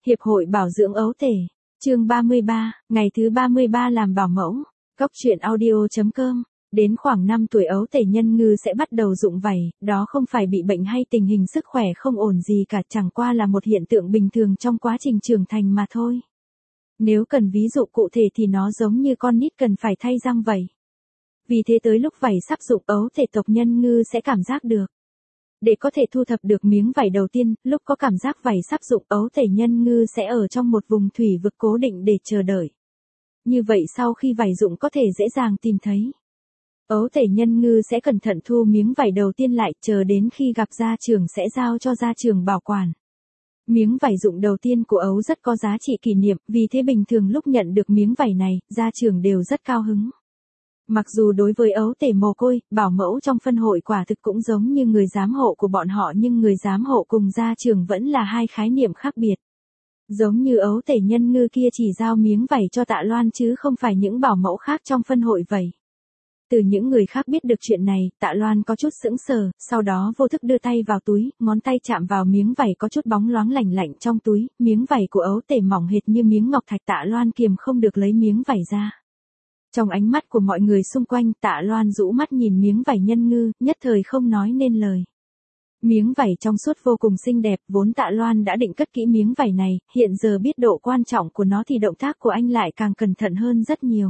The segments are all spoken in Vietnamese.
Hiệp hội bảo dưỡng ấu tể. Chương 33, ngày thứ 33 làm bảo mẫu. Góc truyện audio.com. Đến khoảng 5 tuổi ấu tể nhân ngư sẽ bắt đầu rụng vảy, đó không phải bị bệnh hay tình hình sức khỏe không ổn gì cả, chẳng qua là một hiện tượng bình thường trong quá trình trưởng thành mà thôi. Nếu cần ví dụ cụ thể thì nó giống như con nít cần phải thay răng vậy. Vì thế tới lúc vảy sắp rụng, ấu tể tộc nhân ngư sẽ cảm giác được. Để có thể thu thập được miếng vảy đầu tiên, lúc có cảm giác vảy sắp rụng, ấu tể nhân ngư sẽ ở trong một vùng thủy vực cố định để chờ đợi. Như vậy sau khi vảy rụng có thể dễ dàng tìm thấy. Ấu tể nhân ngư sẽ cẩn thận thu miếng vảy đầu tiên lại, chờ đến khi gặp gia trưởng sẽ giao cho gia trưởng bảo quản. Miếng vảy rụng đầu tiên của ấu rất có giá trị kỷ niệm, vì thế bình thường lúc nhận được miếng vảy này, gia trưởng đều rất cao hứng. Mặc dù đối với ấu tể mồ côi, bảo mẫu trong phân hội quả thực cũng giống như người giám hộ của bọn họ, nhưng người giám hộ cùng gia trưởng vẫn là hai khái niệm khác biệt. Giống như ấu tể nhân ngư kia chỉ giao miếng vảy cho Tạ Loan chứ không phải những bảo mẫu khác trong phân hội vậy. Từ những người khác biết được chuyện này, Tạ Loan có chút sững sờ, sau đó vô thức đưa tay vào túi, ngón tay chạm vào miếng vảy có chút bóng loáng lành lạnh trong túi, miếng vảy của ấu tể mỏng hệt như miếng ngọc thạch. Tạ Loan kiềm không được lấy miếng vảy ra. Trong ánh mắt của mọi người xung quanh, Tạ Loan rũ mắt nhìn miếng vảy nhân ngư, nhất thời không nói nên lời. Miếng vảy trong suốt vô cùng xinh đẹp, vốn Tạ Loan đã định cất kỹ miếng vảy này, hiện giờ biết độ quan trọng của nó thì động tác của anh lại càng cẩn thận hơn rất nhiều.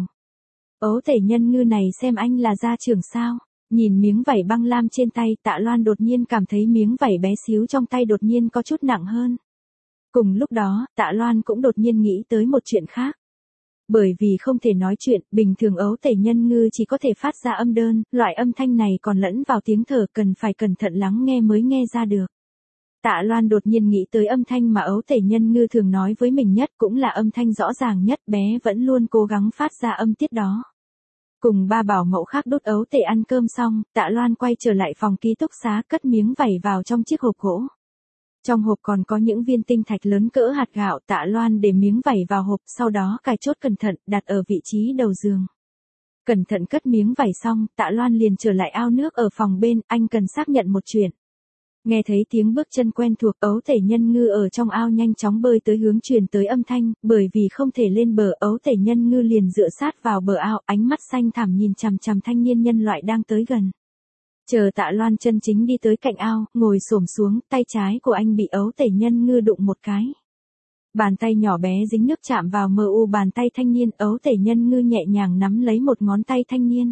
Ấu tể nhân ngư này xem anh là gia trưởng sao? Nhìn miếng vảy băng lam trên tay, Tạ Loan đột nhiên cảm thấy miếng vảy bé xíu trong tay đột nhiên có chút nặng hơn. Cùng lúc đó, Tạ Loan cũng đột nhiên nghĩ tới một chuyện khác. Bởi vì không thể nói chuyện, bình thường ấu tể nhân ngư chỉ có thể phát ra âm đơn, loại âm thanh này còn lẫn vào tiếng thở, cần phải cẩn thận lắng nghe mới nghe ra được. Tạ Loan đột nhiên nghĩ tới âm thanh mà ấu tể nhân ngư thường nói với mình nhất, cũng là âm thanh rõ ràng nhất, bé vẫn luôn cố gắng phát ra âm tiết đó. Cùng ba bảo mẫu khác đút ấu tể ăn cơm xong, Tạ Loan quay trở lại phòng ký túc xá, cất miếng vảy vào trong chiếc hộp gỗ. Trong hộp còn có những viên tinh thạch lớn cỡ hạt gạo. Tạ Loan để miếng vảy vào hộp, sau đó cài chốt cẩn thận, đặt ở vị trí đầu giường. Cẩn thận cất miếng vảy xong, Tạ Loan liền trở lại ao nước ở phòng bên, anh cần xác nhận một chuyện. Nghe thấy tiếng bước chân quen thuộc, ấu tể nhân ngư ở trong ao nhanh chóng bơi tới hướng truyền tới âm thanh, bởi vì không thể lên bờ, ấu tể nhân ngư liền dựa sát vào bờ ao, ánh mắt xanh thẳm nhìn chằm chằm thanh niên nhân loại đang tới gần. Chờ Tạ Loan chân chính đi tới cạnh ao, ngồi xổm xuống, tay trái của anh bị ấu tể nhân ngư đụng một cái. Bàn tay nhỏ bé dính nước chạm vào mu bàn tay thanh niên, ấu tể nhân ngư nhẹ nhàng nắm lấy một ngón tay thanh niên.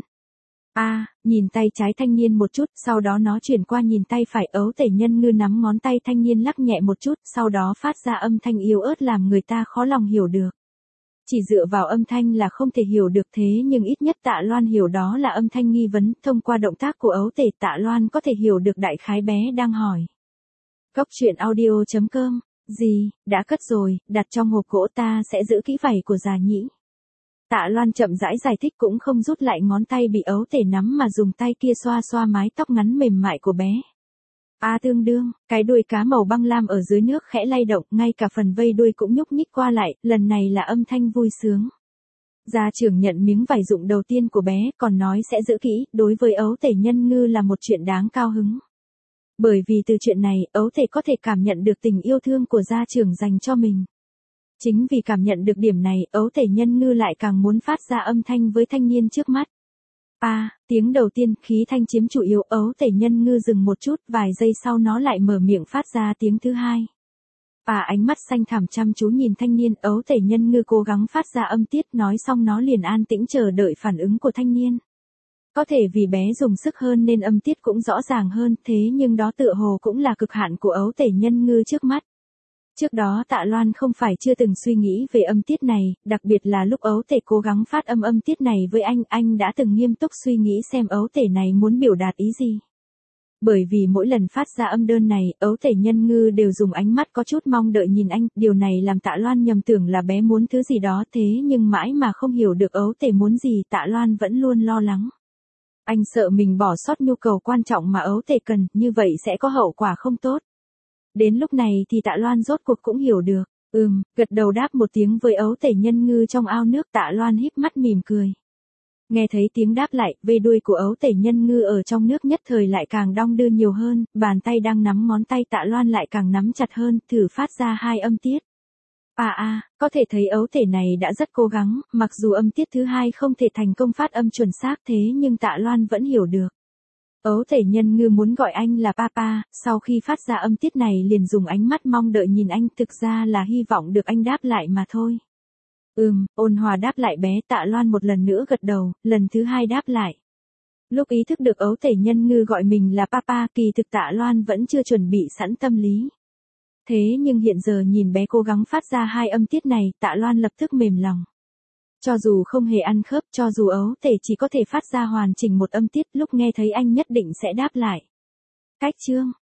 Nhìn tay trái thanh niên một chút, sau đó nó chuyển qua nhìn tay phải, ấu tể nhân ngư nắm ngón tay thanh niên lắc nhẹ một chút, sau đó phát ra âm thanh yếu ớt làm người ta khó lòng hiểu được. Chỉ dựa vào âm thanh là không thể hiểu được, thế nhưng ít nhất Tạ Loan hiểu đó là âm thanh nghi vấn, thông qua động tác của ấu tể Tạ Loan có thể hiểu được đại khái bé đang hỏi. Góc truyện audio.com. Gì, đã cất rồi, đặt trong hộp gỗ, ta sẽ giữ kỹ vảy của già nhĩ. Tạ Loan chậm rãi giải thích, cũng không rút lại ngón tay bị ấu tể nắm mà dùng tay kia xoa xoa mái tóc ngắn mềm mại của bé. Tương đương, cái đuôi cá màu băng lam ở dưới nước khẽ lay động, ngay cả phần vây đuôi cũng nhúc nhích qua lại, lần này là âm thanh vui sướng. Gia trưởng nhận miếng vảy rụng đầu tiên của bé, còn nói sẽ giữ kỹ, đối với ấu tể nhân ngư là một chuyện đáng cao hứng. Bởi vì từ chuyện này, ấu tể có thể cảm nhận được tình yêu thương của gia trưởng dành cho mình. Chính vì cảm nhận được điểm này, ấu tể nhân ngư lại càng muốn phát ra âm thanh với thanh niên trước mắt. Tiếng đầu tiên, khí thanh chiếm chủ yếu, ấu tể nhân ngư dừng một chút, vài giây sau nó lại mở miệng phát ra tiếng thứ hai. Ánh mắt xanh thẳm chăm chú nhìn thanh niên, ấu tể nhân ngư cố gắng phát ra âm tiết, nói xong nó liền an tĩnh chờ đợi phản ứng của thanh niên. Có thể vì bé dùng sức hơn nên âm tiết cũng rõ ràng hơn, thế nhưng đó tựa hồ cũng là cực hạn của ấu tể nhân ngư trước mắt. Trước đó Tạ Loan không phải chưa từng suy nghĩ về âm tiết này, đặc biệt là lúc ấu tể cố gắng phát âm tiết này với anh đã từng nghiêm túc suy nghĩ xem ấu tể này muốn biểu đạt ý gì. Bởi vì mỗi lần phát ra âm đơn này, ấu tể nhân ngư đều dùng ánh mắt có chút mong đợi nhìn anh, điều này làm Tạ Loan nhầm tưởng là bé muốn thứ gì đó, thế nhưng mãi mà không hiểu được ấu tể muốn gì, Tạ Loan vẫn luôn lo lắng. Anh sợ mình bỏ sót nhu cầu quan trọng mà ấu tể cần, như vậy sẽ có hậu quả không tốt. Đến lúc này thì Tạ Loan rốt cuộc cũng hiểu được, gật đầu đáp một tiếng với ấu tể nhân ngư trong ao nước. Tạ Loan híp mắt mỉm cười. Nghe thấy tiếng đáp lại, vây đuôi của ấu tể nhân ngư ở trong nước nhất thời lại càng đong đưa nhiều hơn, bàn tay đang nắm ngón tay Tạ Loan lại càng nắm chặt hơn, thử phát ra hai âm tiết. papa a, có thể thấy ấu thể này đã rất cố gắng, mặc dù âm tiết thứ hai không thể thành công phát âm chuẩn xác thế nhưng Tạ Loan vẫn hiểu được. Ấu thể nhân ngư muốn gọi anh là papa, sau khi phát ra âm tiết này liền dùng ánh mắt mong đợi nhìn anh, thực ra là hy vọng được anh đáp lại mà thôi. Ôn hòa đáp lại bé. Tạ Loan một lần nữa gật đầu, lần thứ hai đáp lại. Lúc ý thức được ấu thể nhân ngư gọi mình là papa, kỳ thực Tạ Loan vẫn chưa chuẩn bị sẵn tâm lý. Thế nhưng hiện giờ nhìn bé cố gắng phát ra hai âm tiết này, Tạ Loan lập tức mềm lòng. Cho dù không hề ăn khớp, cho dù ấu thể chỉ có thể phát ra hoàn chỉnh một âm tiết, lúc nghe thấy anh nhất định sẽ đáp lại. Cách chương